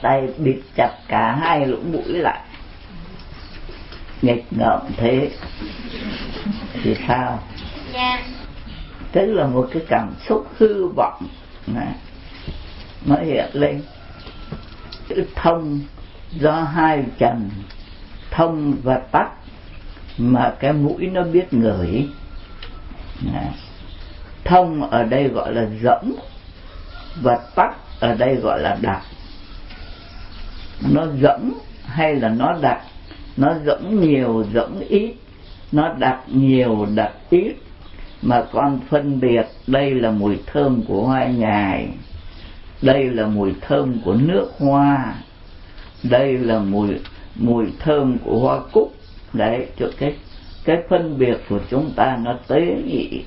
tay bịt chặt cả hai lỗ mũi lại, nghịch ngợm thế thì sao? Tức là một cái cảm xúc hư vọng nó hiện lên. Chữ thông do hai trần thông và tắc, mà cái mũi nó biết ngửi. Thông ở đây gọi là rỗng, và tắc ở đây gọi là đặc. Nó rỗng hay là nó đặc? Nó rỗng nhiều rỗng ít, nó đặc nhiều đặc ít, mà con phân biệt đây là mùi thơm của hoa nhài, đây là mùi thơm của nước hoa, đây là mùi thơm của hoa cúc. Đấy, cho cái phân biệt của chúng ta nó tế nhị.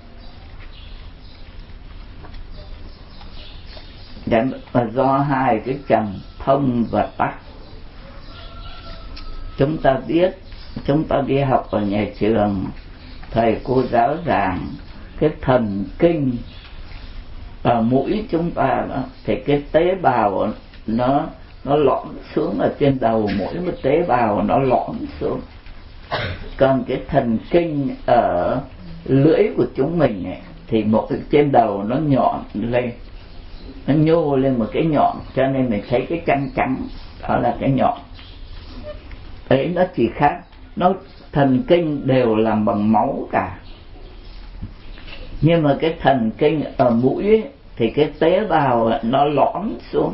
Do hai cái trần thông và tắc. Chúng ta biết, chúng ta đi học ở nhà trường, thầy cô giáo giảng cái thần kinh ở mũi chúng ta đó, thì cái tế bào nó lõm xuống ở trên đầu mỗi một tế bào nó lõm xuống. Còn cái thần kinh ở lưỡi của chúng mình ấy, thì một trên đầu nó nhọn lên, nó nhô lên một cái nhọn, cho nên mình thấy cái trắng trắng đó là cái nhọn ấy. Nó chỉ khác, nó thần kinh đều làm bằng máu cả, nhưng mà cái thần kinh ở mũi ấy, thì cái tế bào nó lõm xuống.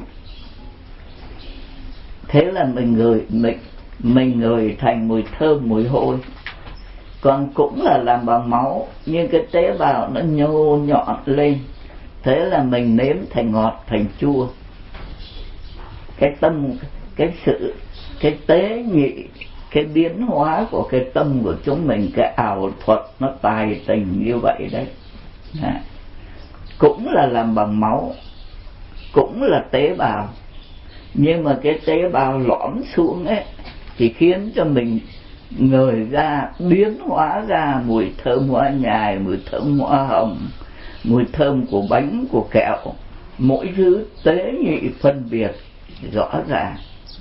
Thế là mình ngửi thành mùi thơm mùi hôi. Còn cũng là làm bằng máu, nhưng cái tế bào nó nhô nhọn lên, thế là mình nếm thành ngọt thành chua. Cái tâm, cái tế nhị, cái biến hóa của cái tâm của chúng mình, cái ảo thuật nó tài tình như vậy đấy. Cũng là làm bằng máu, cũng là tế bào, nhưng mà cái tế bào lõm xuống ấy thì khiến cho mình ngửi ra, biến hóa ra mùi thơm hoa nhài, mùi thơm hoa hồng, mùi thơm của bánh, của kẹo. Mỗi thứ tế nhị phân biệt rõ ràng.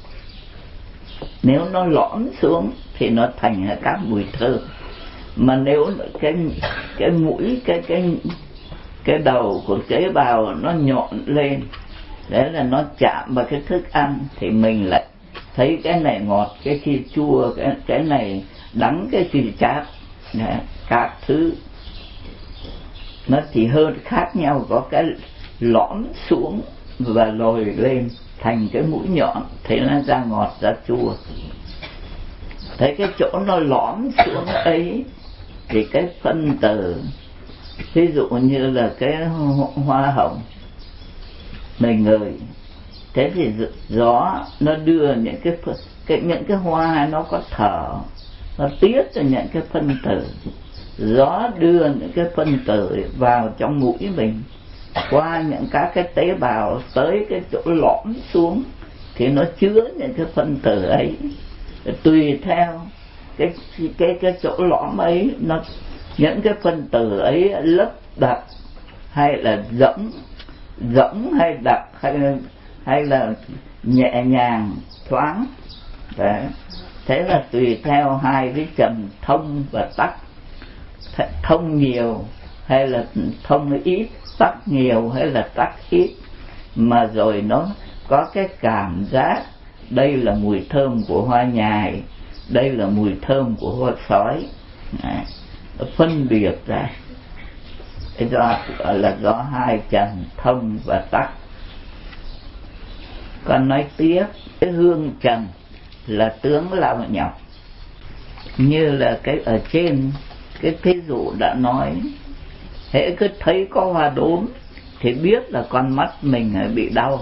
Nếu nó lõm xuống thì nó thành các mùi thơm. Mà nếu cái mũi, cái đầu của tế bào nó nhọn lên, đấy là nó chạm vào cái thức ăn, thì mình lại thấy cái này ngọt, cái kia chua, cái này đắng, cái kia chát. Các thứ nó chỉ hơn khác nhau, có cái lõm xuống và lồi lên thành cái mũi nhọn, thế nó ra ngọt ra chua. Thấy cái chỗ nó lõm xuống ấy thì cái phân tử, ví dụ như là cái hoa hồng mình ngửi, thế thì gió nó đưa những cái hoa nó có thở, nó tiết cho những cái phân tử. Gió đưa những cái phân tử vào trong mũi mình qua những các cái tế bào tới cái chỗ lõm xuống, thì nó chứa những cái phân tử ấy. Tùy theo cái chỗ lõm ấy, nó những cái phân tử ấy lấp đặc hay là rỗng hay đặc, hay là nhẹ nhàng thoáng. Đấy. Thế là tùy theo hai cái trần thông và tắc. Thông nhiều hay là thông ít, tắc nhiều hay là tắc ít, mà rồi nó có cái cảm giác đây là mùi thơm của hoa nhài, đây là mùi thơm của hoa sói. Phân biệt ra do hai trần thông và tắc. Còn nói tiếp, cái hương trần là tướng lao nhọc, như là cái ở trên cái thí dụ đã nói, hễ cứ thấy có hoa đốm thì biết là con mắt mình bị đau.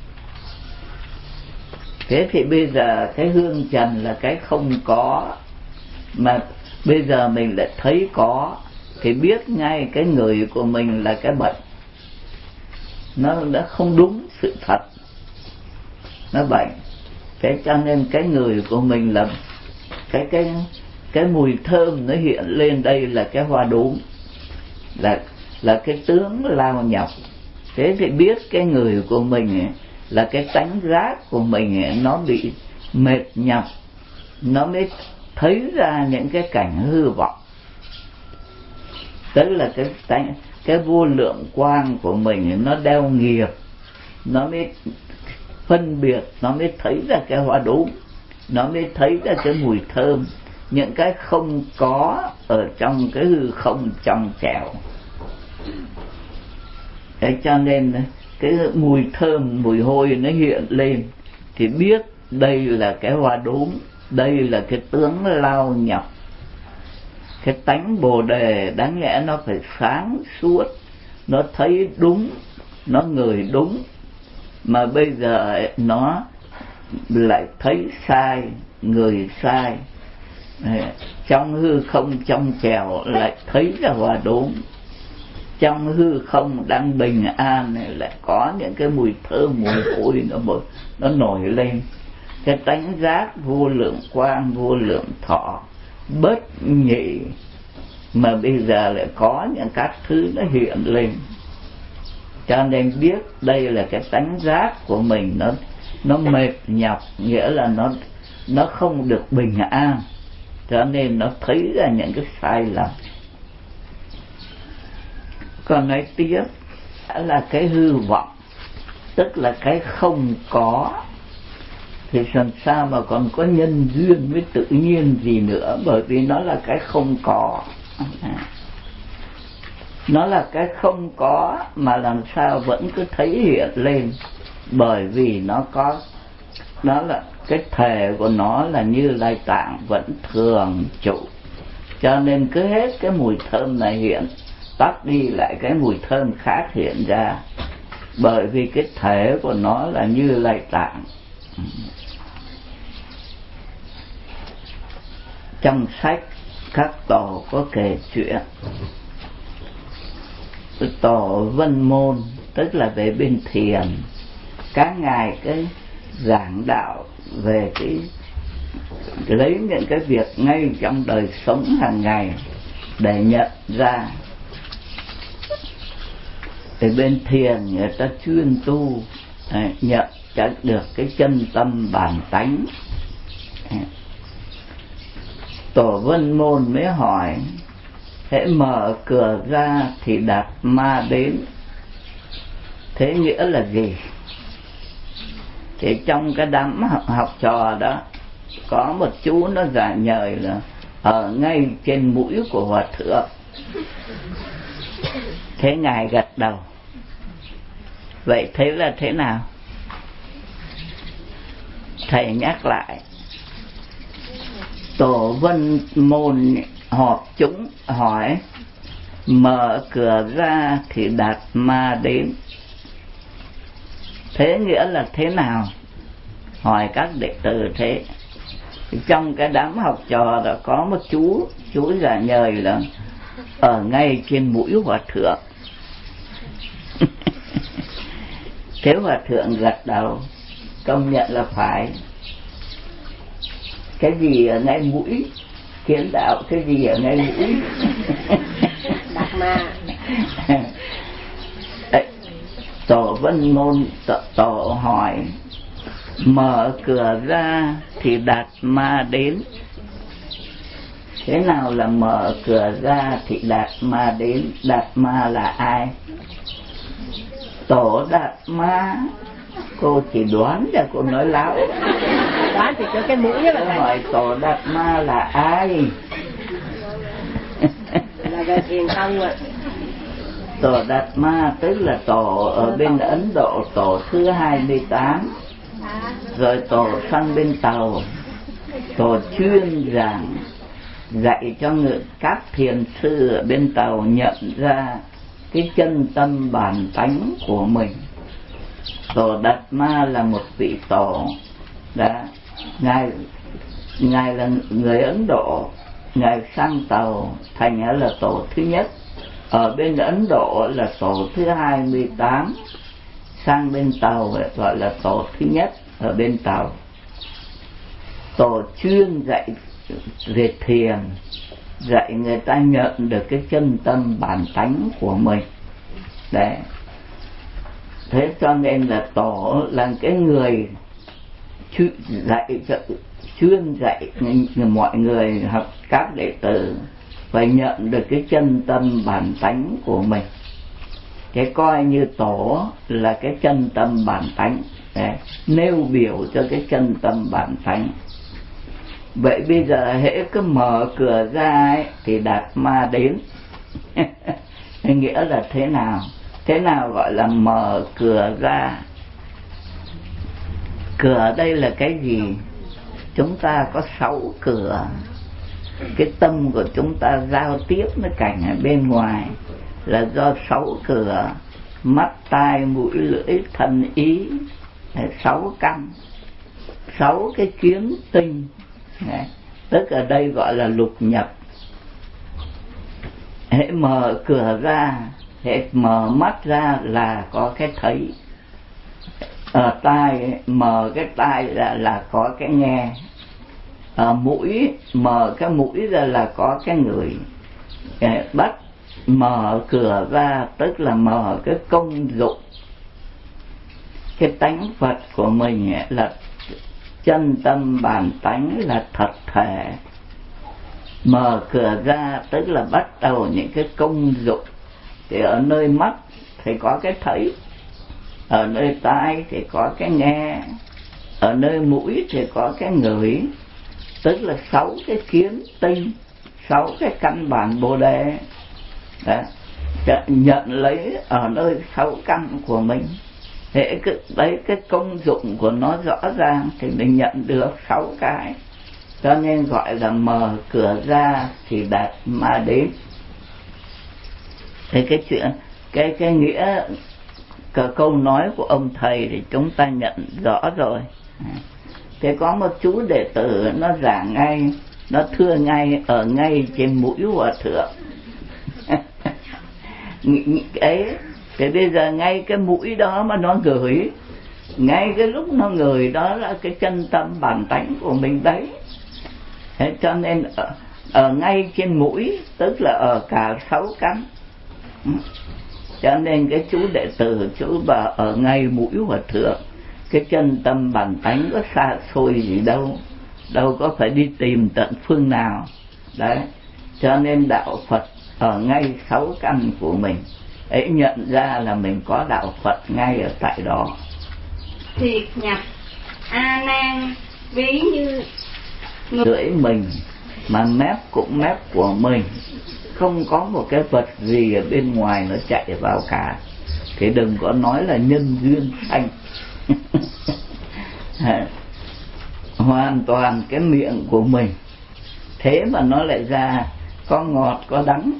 Thế thì bây giờ cái hương trần là cái không có, mà bây giờ mình lại thấy có, thì biết ngay cái người của mình là cái bệnh. Nó đã không đúng sự thật, nó bệnh. Thế cho nên cái người của mình là cái mùi thơm nó hiện lên đây là cái hoa đốm, là cái tướng lao nhọc. Thế thì biết cái người của mình là cái tánh giác của mình nó bị mệt nhọc, nó mới thấy ra những cái cảnh hư vọng. Tức là cái vô lượng quang của mình nó đeo nghiệp, nó mới phân biệt, nó mới thấy ra cái hoa đốm, nó mới thấy ra cái mùi thơm, những cái không có ở trong cái hư không trong trẻo. Thế cho nên cái mùi thơm, mùi hôi nó hiện lên thì biết đây là cái hoa đốm, đây là cái tướng lao nhọc. Cái tánh Bồ Đề đáng lẽ nó phải sáng suốt, nó thấy đúng, nó ngửi đúng, mà bây giờ nó lại thấy sai, người sai. Trong hư không trong trẻo lại thấy ra hoa đốm, trong hư không đang bình an này lại có những cái mùi thơm, mùi hôi nó nổi lên. Cái tánh giác vô lượng quang, vô lượng thọ, bất nhị, mà bây giờ lại có những các thứ nó hiện lên. Cho nên biết đây là cái tánh giác của mình, nó mệt nhọc, nghĩa là nó không được bình an, cho nên nó thấy ra những cái sai lầm. Còn nói tiếp là cái hư vọng, tức là cái không có, thì làm sao mà còn có nhân duyên với tự nhiên gì nữa, bởi vì nó là cái không có. Nó là cái không có mà làm sao vẫn cứ thấy hiện lên, bởi vì nó là cái thể của nó là Như Lai Tạng vẫn thường trụ, cho nên cứ hết cái mùi thơm này hiện, tắt đi lại cái mùi thơm khác hiện ra, bởi vì cái thể của nó là Như Lai Tạng. Trong sách các tổ có kể chuyện tổ Vân Môn, tức là về bên thiền, các ngài cái giảng đạo về cái lấy những cái việc ngay trong đời sống hàng ngày để nhận ra. Ở bên thiền người ta chuyên tu nhận chắc được cái chân tâm bản tánh. Tổ Vân Môn mới hỏi: hễ mở cửa ra thì Đạt Ma đến, thế nghĩa là gì? Thì trong cái đám học trò đó có một chú nó giả nhời là ở ngay trên mũi của hòa thượng. Thế ngài gật đầu. Vậy thế là thế nào? Thầy nhắc lại. Tổ Vân Môn họp chúng hỏi: mở cửa ra thì Đạt Ma đến, thế nghĩa là thế nào? Hỏi các đệ tử thế. Trong cái đám học trò đó có một chú giả nhời là ở ngay trên mũi hòa thượng. Thế hòa thượng gật đầu công nhận là phải. Cái gì ở ngay mũi? Kiến đạo cái gì ở ngay mũi? Đạt Ma. Tổ Vân Môn tổ hỏi: mở cửa ra thì Đạt Ma đến, thế nào là mở cửa ra thì Đạt Ma đến? Đạt Ma là ai? Tổ Đạt Ma. Cô chỉ đoán và cô nói láo. Đoán thì cho cái mũi đó. Cô hỏi tổ Đạt Ma là ai? Là về thiền tông ạ. Tổ Đạt Ma tức là tổ ở bên Ấn Độ, tổ thứ 28. Rồi tổ sang bên Tàu, tổ chuyên giảng dạy cho các thiền sư ở bên Tàu nhận ra cái chân tâm bản tánh của mình. Tổ Đạt Ma là một vị tổ đã, ngài là người Ấn Độ, ngài sang Tàu thành ra là tổ thứ nhất. Ở bên Ấn Độ là tổ thứ 28, sang bên Tàu gọi là tổ thứ nhất ở bên Tàu. Tổ chuyên dạy về thiền, dạy người ta nhận được cái chân tâm bản tánh của mình. Đấy. Thế cho nên là tổ là cái người chuyên dạy mọi người học, các đệ tử phải nhận được cái chân tâm bản tánh của mình. Cái coi như tổ là cái chân tâm bản tánh, nêu biểu cho cái chân tâm bản tánh. Vậy bây giờ hễ cứ mở cửa ra ấy, thì Đạt Ma đến. Nghĩa là thế nào? Thế nào gọi là mở cửa ra? Cửa đây là cái gì? Chúng ta có 6 cửa. Cái tâm của chúng ta giao tiếp với cảnh ở bên ngoài là do 6 cửa: mắt, tai, mũi, lưỡi, thân, ý. 6 căn, 6 cái kiến tinh. Tức ở đây gọi là lục nhập. Hễ mở cửa ra, hễ mở mắt ra là có cái thấy. Ở tai, mở cái tai là có cái nghe. Ở mũi, mở cái mũi ra là có cái ngửi. Bắt mở cửa ra tức là mở cái công dụng. Cái tánh Phật của mình là chân tâm bản tánh, là thật thể. Mở cửa ra tức là bắt đầu những cái công dụng. Thì ở nơi mắt thì có cái thấy, ở nơi tai thì có cái nghe, ở nơi mũi thì có cái ngửi. Tức là 6 cái kiến tinh, 6 cái căn bản Bồ Đề. Đó. Nhận lấy ở nơi 6 căn của mình. Thế đấy, cái công dụng của nó rõ ràng thì mình nhận được 6 cái. Cho nên gọi là mở cửa ra thì Đạt Ma đến. Thế cái chuyện, cái nghĩa câu nói của ông thầy thì chúng ta nhận rõ rồi. Thế có một chú đệ tử nó giảng ngay, nó thưa ngay ở ngay trên mũi Hòa Thượng. Ấy, thế bây giờ ngay cái mũi đó mà nó ngửi, ngay cái lúc nó ngửi đó là cái chân tâm bản tánh của mình đấy. Thế cho nên ở ngay trên mũi tức là ở cả 6 căn. Cho nên cái chú đệ tử chú bảo ở ngay mũi Hòa Thượng. Cái chân tâm bản tánh có xa xôi gì đâu, đâu có phải đi tìm tận phương nào. Đấy, cho nên đạo Phật ở ngay 6 căn của mình ấy, nhận ra là mình có đạo Phật ngay ở tại đó. Thiệt nhập A Nan ví như lưỡi mình mà mép cũng mép của mình, không có một cái vật gì ở bên ngoài nó chạy vào cả, thì đừng có nói là nhân duyên sanh. Hoàn toàn cái miệng của mình, thế mà nó lại ra có ngọt có đắng.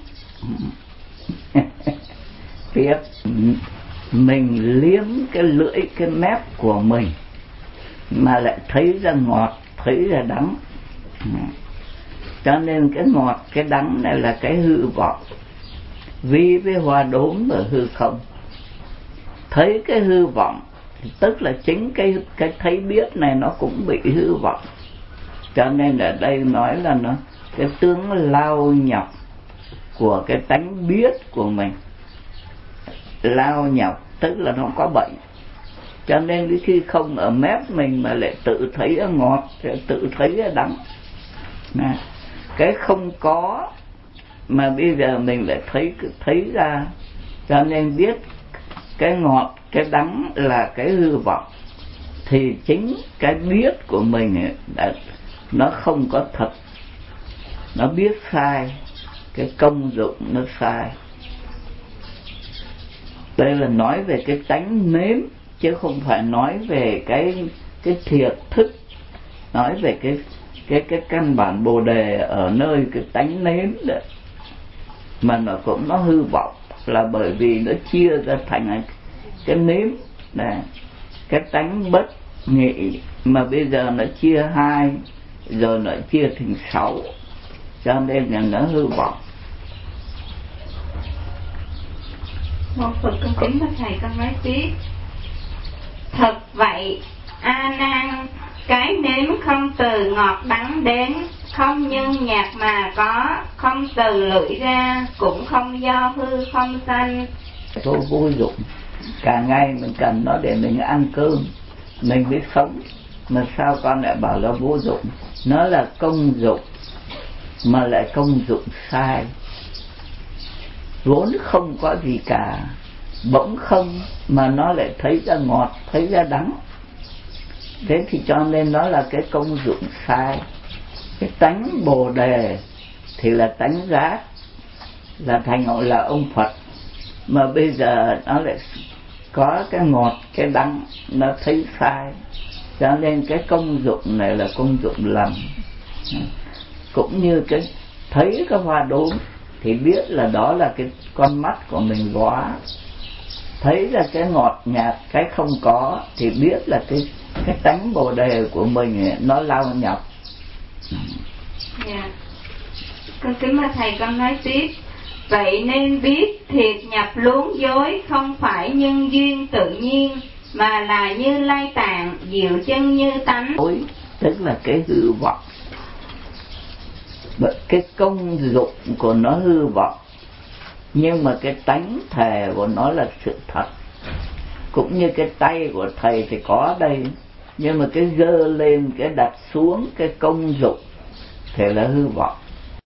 Tiếp mình liếm cái lưỡi cái mép của mình mà lại thấy ra ngọt, thấy ra đắng. Cho nên cái ngọt cái đắng này là cái hư vọng, vi với hoa đốm ở hư không. Thấy cái hư vọng tức là chính cái thấy biết này nó cũng bị hư vọng. Cho nên ở đây nói là nó cái tướng lao nhọc của cái tánh biết của mình. Lao nhọc tức là nó có bệnh. Cho nên khi không ở mép mình mà lại tự thấy ngọt, tự thấy đắng. Cái không có mà bây giờ mình lại thấy ra. Cho nên biết cái ngọt cái đắng là cái hư vọng, thì chính cái biết của mình nó không có thật, nó biết sai, cái công dụng nó sai. Đây là nói về cái tánh nếm, chứ không phải nói về cái thiệt thức, nói về cái căn bản Bồ Đề ở nơi cái tánh nếm đấy. Mà nó cũng nó hư vọng là bởi vì nó chia ra thành cái nếm này, cái tánh bất nghị, mà bây giờ nó chia 2 rồi nó chia thành 6, cho nên là nó hư vọng. Một Phật con kính bạch thầy, con nói tiếp. Thật vậy, A Nan, cái nếm không từ ngọt đắng đến, không nhân nhạt mà có, không từ lưỡi ra, cũng không do hư không sanh. Vô dụng, Cả ngày mình cần nó để mình ăn cơm, mình biết sống, mà sao con lại bảo là vô dụng? Nó là công dụng mà lại công dụng sai, vốn không có gì cả, bỗng không mà nó lại thấy ra ngọt, thấy ra đắng. Thế thì cho nên nó là cái công dụng sai. Cái tánh Bồ Đề thì là tánh giác, là thành ngộ là ông Phật, mà bây giờ nó lại có cái ngọt, cái đắng, nó thấy sai, cho nên cái công dụng này là công dụng lầm. Cũng như cái thấy cái hoa đốm thì biết là đó là cái con mắt của mình góa, thấy là cái ngọt nhạt, cái không có thì biết là cái tánh Bồ Đề của mình nó lao nhập. Dạ. Con kính mời thầy, con nói tiếp. Vậy nên biết thiệt nhập luống dối không phải nhân duyên tự nhiên, mà là Như Lai Tạng diệu chân như tánh. Tức là cái hư vọng, cái công dụng của nó hư vọng, nhưng mà cái tánh thể của nó là sự thật. Cũng như cái tay của thầy thì có đây, nhưng mà cái giơ lên, cái đặt xuống, cái công dụng thì là hư vọng.